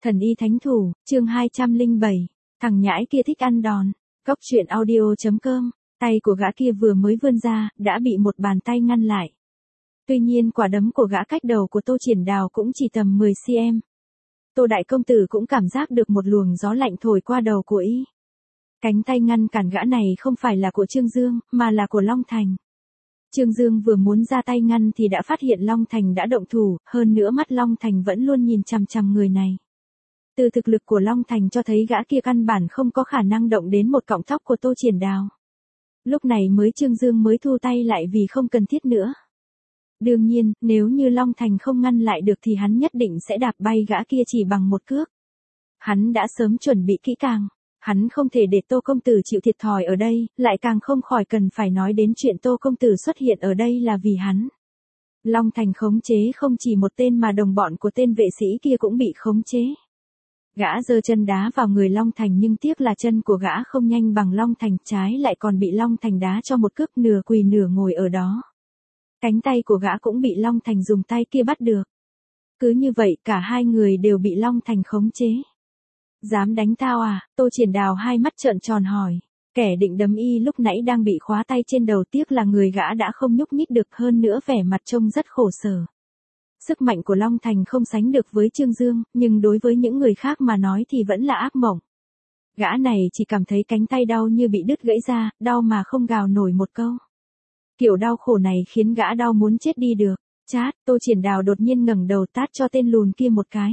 Thần y thánh thủ, chương 207. Thằng nhãi kia thích ăn đòn. Cốc truyện audio.com. Tay của gã kia vừa mới vươn ra, đã bị một bàn tay ngăn lại. Tuy nhiên quả đấm của gã cách đầu của Tô Triển Đào cũng chỉ tầm 10 cm. Tô đại công tử cũng cảm giác được một luồng gió lạnh thổi qua đầu của y. Cánh tay ngăn cản gã này không phải là của Trương Dương, mà là của Long Thành. Trương Dương vừa muốn ra tay ngăn thì đã phát hiện Long Thành đã động thủ, hơn nữa mắt Long Thành vẫn luôn nhìn chằm chằm người này. Từ thực lực của Long Thành cho thấy gã kia căn bản không có khả năng động đến một cọng tóc của Tô Triển Đào. Lúc này Trương Dương mới thu tay lại vì không cần thiết nữa. Đương nhiên, nếu như Long Thành không ngăn lại được thì hắn nhất định sẽ đạp bay gã kia chỉ bằng một cước. Hắn đã sớm chuẩn bị kỹ càng. Hắn không thể để Tô công tử chịu thiệt thòi ở đây, lại càng không khỏi cần phải nói đến chuyện Tô công tử xuất hiện ở đây là vì hắn. Long Thành khống chế không chỉ một tên mà đồng bọn của tên vệ sĩ kia cũng bị khống chế. Gã giơ chân đá vào người Long Thành nhưng tiếc là chân của gã không nhanh bằng Long Thành, trái lại còn bị Long Thành đá cho một cước, nửa quỳ nửa ngồi ở đó. Cánh tay của gã cũng bị Long Thành dùng tay kia bắt được. Cứ như vậy cả hai người đều bị Long Thành khống chế. Dám đánh tao à? Tô Triển Đào hai mắt trợn tròn hỏi. Kẻ định đấm y lúc nãy đang bị khóa tay trên đầu, tiếc là người gã đã không nhúc nhích được, hơn nữa vẻ mặt trông rất khổ sở. Sức mạnh của Long Thành không sánh được với Trương Dương, nhưng đối với những người khác mà nói thì vẫn là ác mộng. Gã này chỉ cảm thấy cánh tay đau như bị đứt gãy ra, đau mà không gào nổi một câu. Kiểu đau khổ này khiến gã đau muốn chết đi được. Chát, Tô Triển Đào đột nhiên ngẩng đầu tát cho tên lùn kia một cái.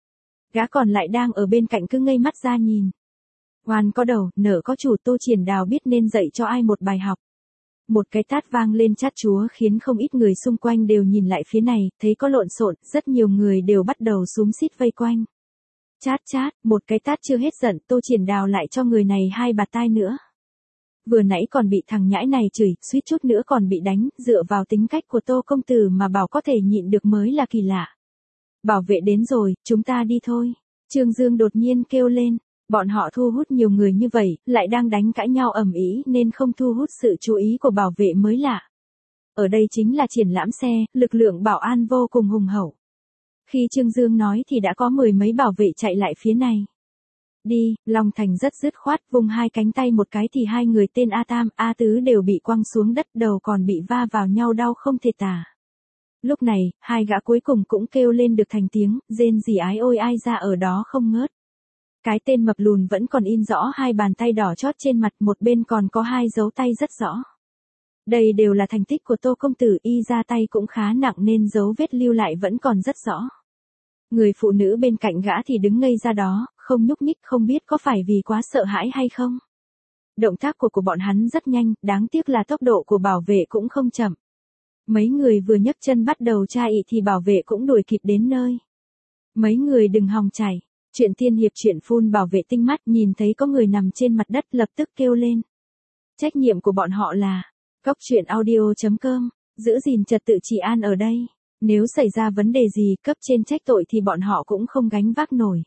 Gã còn lại đang ở bên cạnh cứ ngây mắt ra nhìn. Oan có đầu, nợ có chủ, Tô Triển Đào biết nên dạy cho ai một bài học. Một cái tát vang lên chát chúa khiến không ít người xung quanh đều nhìn lại phía này, thấy có lộn xộn, rất nhiều người đều bắt đầu xúm xít vây quanh. Chát chát, một cái tát chưa hết giận, Tô Triển Đào lại cho người này hai bạt tai nữa. Vừa nãy còn bị thằng nhãi này chửi, suýt chút nữa còn bị đánh, dựa vào tính cách của Tô công tử mà bảo có thể nhịn được mới là kỳ lạ. Bảo vệ đến rồi, chúng ta đi thôi. Trương Dương đột nhiên kêu lên, bọn họ thu hút nhiều người như vậy, lại đang đánh cãi nhau ầm ĩ nên không thu hút sự chú ý của bảo vệ mới lạ. Ở đây chính là triển lãm xe, lực lượng bảo an vô cùng hùng hậu. Khi Trương Dương nói thì đã có mười mấy bảo vệ chạy lại phía này. Đi, Long Thành rất dứt khoát, vung hai cánh tay một cái thì hai người tên A Tam, A Tứ đều bị quăng xuống đất, đầu còn bị va vào nhau đau không thể tả. Lúc này, hai gã cuối cùng cũng kêu lên được thành tiếng, rên rỉ ái ôi ai ra ở đó không ngớt. Cái tên mập lùn vẫn còn in rõ hai bàn tay đỏ chót trên mặt, một bên còn có hai dấu tay rất rõ. Đây đều là thành tích của Tô công tử, y ra tay cũng khá nặng nên dấu vết lưu lại vẫn còn rất rõ. Người phụ nữ bên cạnh gã thì đứng ngây ra đó, không nhúc nhích, không biết có phải vì quá sợ hãi hay không. Động tác của bọn hắn rất nhanh, đáng tiếc là tốc độ của bảo vệ cũng không chậm. Mấy người vừa nhấc chân bắt đầu tra ị thì bảo vệ cũng đuổi kịp đến nơi. Mấy người đừng hòng chạy. Chuyện tiên hiệp chuyện phun bảo vệ tinh mắt nhìn thấy có người nằm trên mặt đất lập tức kêu lên. Trách nhiệm của bọn họ là Cốc truyện audio.com, giữ gìn trật tự trị an ở đây. Nếu xảy ra vấn đề gì cấp trên trách tội thì bọn họ cũng không gánh vác nổi.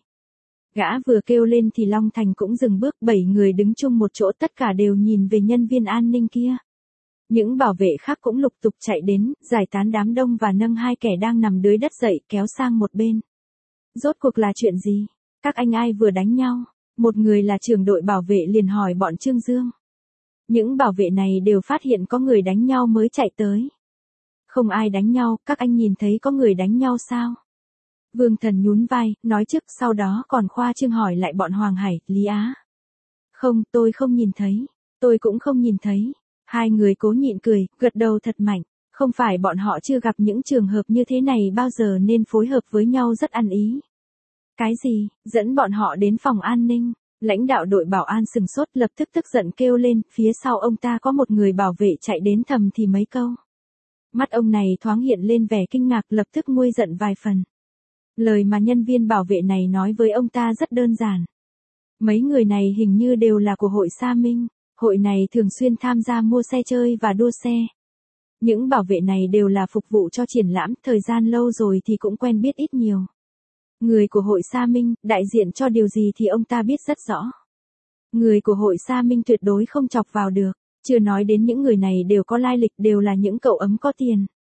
Gã vừa kêu lên thì Long Thành cũng dừng bước, 7 người đứng chung một chỗ tất cả đều nhìn về nhân viên an ninh kia. Những bảo vệ khác cũng lục tục chạy đến, giải tán đám đông và nâng hai kẻ đang nằm dưới đất dậy kéo sang một bên. Rốt cuộc là chuyện gì? Các anh ai vừa đánh nhau? Một người là trưởng đội bảo vệ liền hỏi bọn Trương Dương. Những bảo vệ này đều phát hiện có người đánh nhau mới chạy tới. Không ai đánh nhau, các anh nhìn thấy có người đánh nhau sao? Vương Thần nhún vai, nói trước, sau đó còn khoa trương hỏi lại bọn Hoàng Hải, Lý Á. Không, tôi không nhìn thấy. Tôi cũng không nhìn thấy. Hai người cố nhịn cười, gật đầu thật mạnh. Không phải bọn họ chưa gặp những trường hợp như thế này bao giờ nên phối hợp với nhau rất ăn ý. Cái gì? Dẫn bọn họ đến phòng an ninh. Lãnh đạo đội bảo an sừng sốt lập tức tức giận kêu lên, phía sau ông ta có một người bảo vệ chạy đến thầm thì mấy câu. Mắt ông này thoáng hiện lên vẻ kinh ngạc, lập tức nguôi giận vài phần. Lời mà nhân viên bảo vệ này nói với ông ta rất đơn giản. Mấy người này hình như đều là của hội Sa Minh. Hội này thường xuyên tham gia mua xe chơi và đua xe. Những bảo vệ này đều là phục vụ cho triển lãm, thời gian lâu rồi thì cũng quen biết ít nhiều. Người của hội Sa Minh, đại diện cho điều gì thì ông ta biết rất rõ. Người của hội Sa Minh tuyệt đối không chọc vào được, chưa nói đến những người này đều có lai lịch, đều là những cậu ấm có tiền.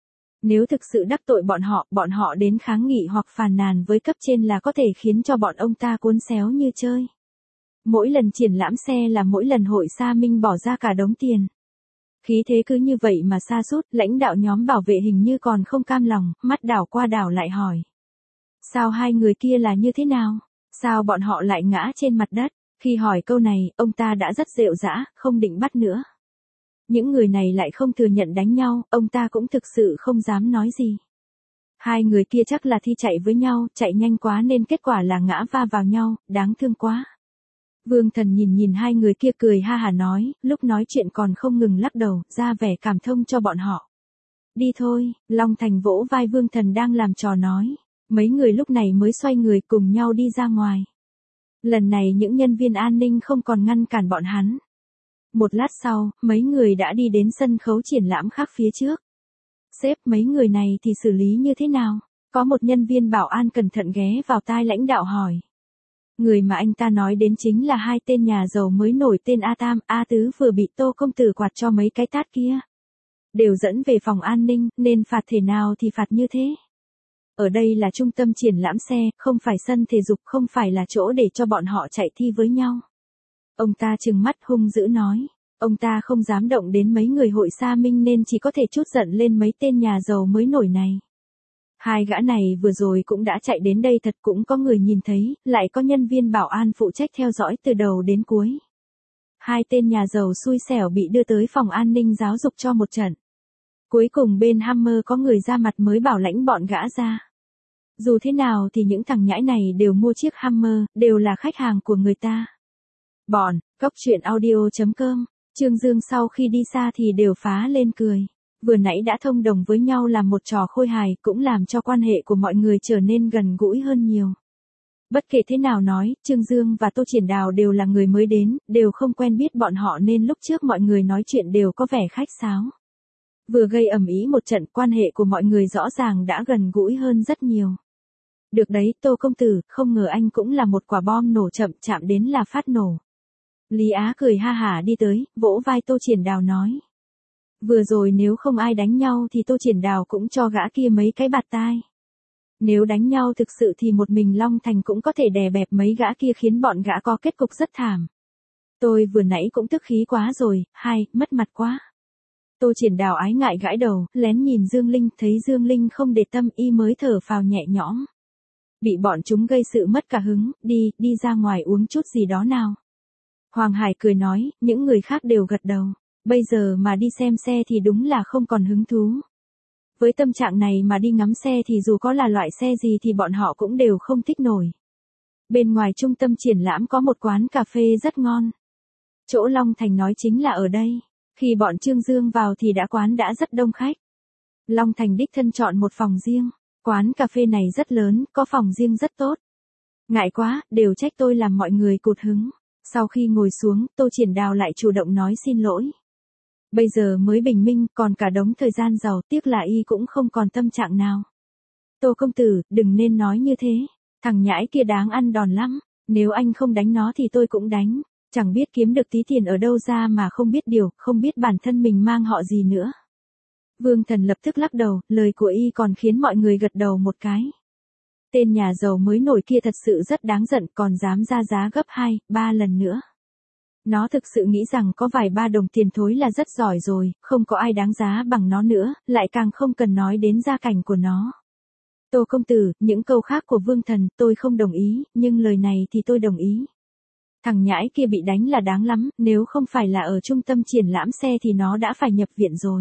Nếu thực sự đắc tội bọn họ đến kháng nghị hoặc phàn nàn với cấp trên là có thể khiến cho bọn ông ta cuốn xéo như chơi. Mỗi lần triển lãm xe là mỗi lần hội Sa Minh bỏ ra cả đống tiền. Khí thế cứ như vậy mà sa sút, lãnh đạo nhóm bảo vệ hình như còn không cam lòng, mắt đảo qua đảo lại hỏi. Sao hai người kia là như thế nào? Sao bọn họ lại ngã trên mặt đất? Khi hỏi câu này, ông ta đã rất rệu rã, không định bắt nữa. Những người này lại không thừa nhận đánh nhau, ông ta cũng thực sự không dám nói gì. Hai người kia chắc là thi chạy với nhau, chạy nhanh quá nên kết quả là ngã va vào nhau, đáng thương quá. Vương Thần nhìn hai người kia cười ha hả nói, lúc nói chuyện còn không ngừng lắc đầu, ra vẻ cảm thông cho bọn họ. Đi thôi, Long Thành vỗ vai Vương Thần đang làm trò nói. Mấy người lúc này mới xoay người cùng nhau đi ra ngoài. Lần này những nhân viên an ninh không còn ngăn cản bọn hắn. Một lát sau, mấy người đã đi đến sân khấu triển lãm khác phía trước. Sếp, mấy người này thì xử lý như thế nào? Có một nhân viên bảo an cẩn thận ghé vào tai lãnh đạo hỏi. Người mà anh ta nói đến chính là hai tên nhà giàu mới nổi tên A Tam, A Tứ vừa bị Tô công tử quạt cho mấy cái tát kia. Đều dẫn về phòng an ninh, nên phạt thể nào thì phạt như thế. Ở đây là trung tâm triển lãm xe, không phải sân thể dục, không phải là chỗ để cho bọn họ chạy thi với nhau. Ông ta trừng mắt hung dữ nói. Ông ta không dám động đến mấy người hội Sa Minh nên chỉ có thể trút giận lên mấy tên nhà giàu mới nổi này. Hai gã này vừa rồi cũng đã chạy đến đây thật, cũng có người nhìn thấy, lại có nhân viên bảo an phụ trách theo dõi từ đầu đến cuối. Hai tên nhà giàu xui xẻo bị đưa tới phòng an ninh giáo dục cho một trận. Cuối cùng bên Hammer có người ra mặt mới bảo lãnh bọn gã ra. Dù thế nào thì những thằng nhãi này đều mua chiếc Hammer, đều là khách hàng của người ta. Cóc truyện audio.com, Trương Dương sau khi đi xa thì đều phá lên cười. Vừa nãy đã thông đồng với nhau làm một trò khôi hài, cũng làm cho quan hệ của mọi người trở nên gần gũi hơn nhiều. Bất kể thế nào nói, Trương Dương và Tô Triển Đào đều là người mới đến, đều không quen biết bọn họ nên lúc trước mọi người nói chuyện đều có vẻ khách sáo. Vừa gây ầm ĩ một trận, quan hệ của mọi người rõ ràng đã gần gũi hơn rất nhiều. Được đấy, Tô công tử, không ngờ anh cũng là một quả bom nổ chậm chạm đến là phát nổ. Lý Á cười ha hả đi tới, vỗ vai Tô Triển Đào nói. Vừa rồi nếu không ai đánh nhau thì Tô Triển Đào cũng cho gã kia mấy cái bạt tai. Nếu đánh nhau thực sự thì một mình Long Thành cũng có thể đè bẹp mấy gã kia khiến bọn gã có kết cục rất thảm. Tôi vừa nãy cũng tức khí quá rồi, mất mặt quá. Tô Triển Đào ái ngại gãi đầu, lén nhìn Dương Linh, thấy Dương Linh không để tâm y mới thở phào nhẹ nhõm. Bị bọn chúng gây sự mất cả hứng, đi ra ngoài uống chút gì đó nào. Hoàng Hải cười nói, những người khác đều gật đầu. Bây giờ mà đi xem xe thì đúng là không còn hứng thú. Với tâm trạng này mà đi ngắm xe thì dù có là loại xe gì thì bọn họ cũng đều không thích nổi. Bên ngoài trung tâm triển lãm có một quán cà phê rất ngon. Chỗ Long Thành nói chính là ở đây. Khi bọn Trương Dương vào thì quán đã rất đông khách. Long Thành đích thân chọn một phòng riêng. Quán cà phê này rất lớn, có phòng riêng rất tốt. Ngại quá, đều trách tôi làm mọi người cụt hứng. Sau khi ngồi xuống, Tô Triển Đào lại chủ động nói xin lỗi. Bây giờ mới bình minh, còn cả đống thời gian giàu, tiếc là y cũng không còn tâm trạng nào. Tô công tử, đừng nên nói như thế. Thằng nhãi kia đáng ăn đòn lắm. Nếu anh không đánh nó thì tôi cũng đánh. Chẳng biết kiếm được tí tiền ở đâu ra mà không biết điều, không biết bản thân mình mang họ gì nữa. Vương Thần lập tức lắc đầu, lời của y còn khiến mọi người gật đầu một cái. Tên nhà giàu mới nổi kia thật sự rất đáng giận, còn dám ra giá gấp 2-3 lần nữa. Nó thực sự nghĩ rằng có vài ba đồng tiền thối là rất giỏi rồi, không có ai đáng giá bằng nó nữa, lại càng không cần nói đến gia cảnh của nó. Tô công tử, những câu khác của Vương Thần tôi không đồng ý, nhưng lời này thì tôi đồng ý. Thằng nhãi kia bị đánh là đáng lắm, nếu không phải là ở trung tâm triển lãm xe thì nó đã phải nhập viện rồi.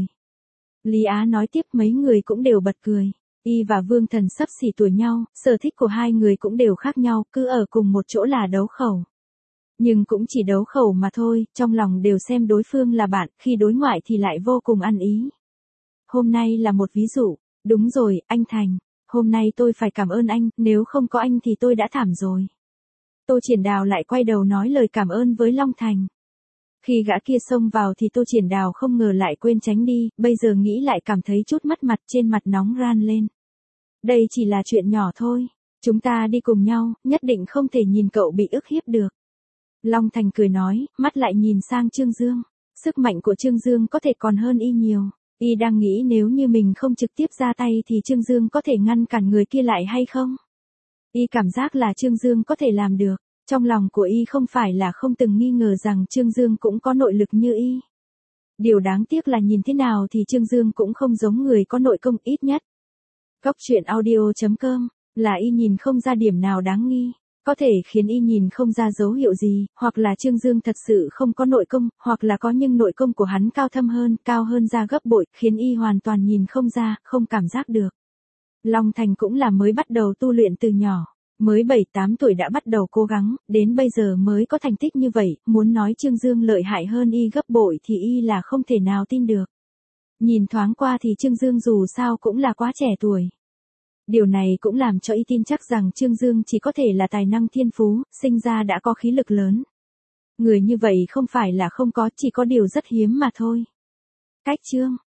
Lý Á nói tiếp, mấy người cũng đều bật cười. Y và Vương Thần xấp xỉ tuổi nhau, sở thích của hai người cũng đều khác nhau, cứ ở cùng một chỗ là đấu khẩu. Nhưng cũng chỉ đấu khẩu mà thôi, trong lòng đều xem đối phương là bạn, khi đối ngoại thì lại vô cùng ăn ý. Hôm nay là một ví dụ. Đúng rồi, anh Thành. Hôm nay tôi phải cảm ơn anh, nếu không có anh thì tôi đã thảm rồi. Tô Triển Đào lại quay đầu nói lời cảm ơn với Long Thành. Khi gã kia xông vào thì Tô Triển Đào không ngờ lại quên tránh đi, bây giờ nghĩ lại cảm thấy chút mất mặt, trên mặt nóng ran lên. Đây chỉ là chuyện nhỏ thôi. Chúng ta đi cùng nhau, nhất định không thể nhìn cậu bị ức hiếp được. Long Thành cười nói, mắt lại nhìn sang Trương Dương. Sức mạnh của Trương Dương có thể còn hơn y nhiều. Y đang nghĩ nếu như mình không trực tiếp ra tay thì Trương Dương có thể ngăn cản người kia lại hay không? Y cảm giác là Trương Dương có thể làm được. Trong lòng của Y không phải là không từng nghi ngờ rằng Trương Dương cũng có nội lực như Y. Điều đáng tiếc là nhìn thế nào thì Trương Dương cũng không giống người có nội công ít nhất. Góc truyện audio.com là Y nhìn không ra điểm nào đáng nghi. Có thể khiến Y nhìn không ra dấu hiệu gì, hoặc là Trương Dương thật sự không có nội công, hoặc là có nhưng nội công của hắn cao thâm hơn, cao hơn ra gấp bội, khiến Y hoàn toàn nhìn không ra, không cảm giác được. Long Thành cũng là mới bắt đầu tu luyện từ nhỏ, mới 7-8 tuổi đã bắt đầu cố gắng, đến bây giờ mới có thành tích như vậy, muốn nói Trương Dương lợi hại hơn Y gấp bội thì Y là không thể nào tin được. Nhìn thoáng qua thì Trương Dương dù sao cũng là quá trẻ tuổi. Điều này cũng làm cho Y tin chắc rằng Trương Dương chỉ có thể là tài năng thiên phú, sinh ra đã có khí lực lớn. Người như vậy không phải là không có, chỉ có điều rất hiếm mà thôi. Cách chương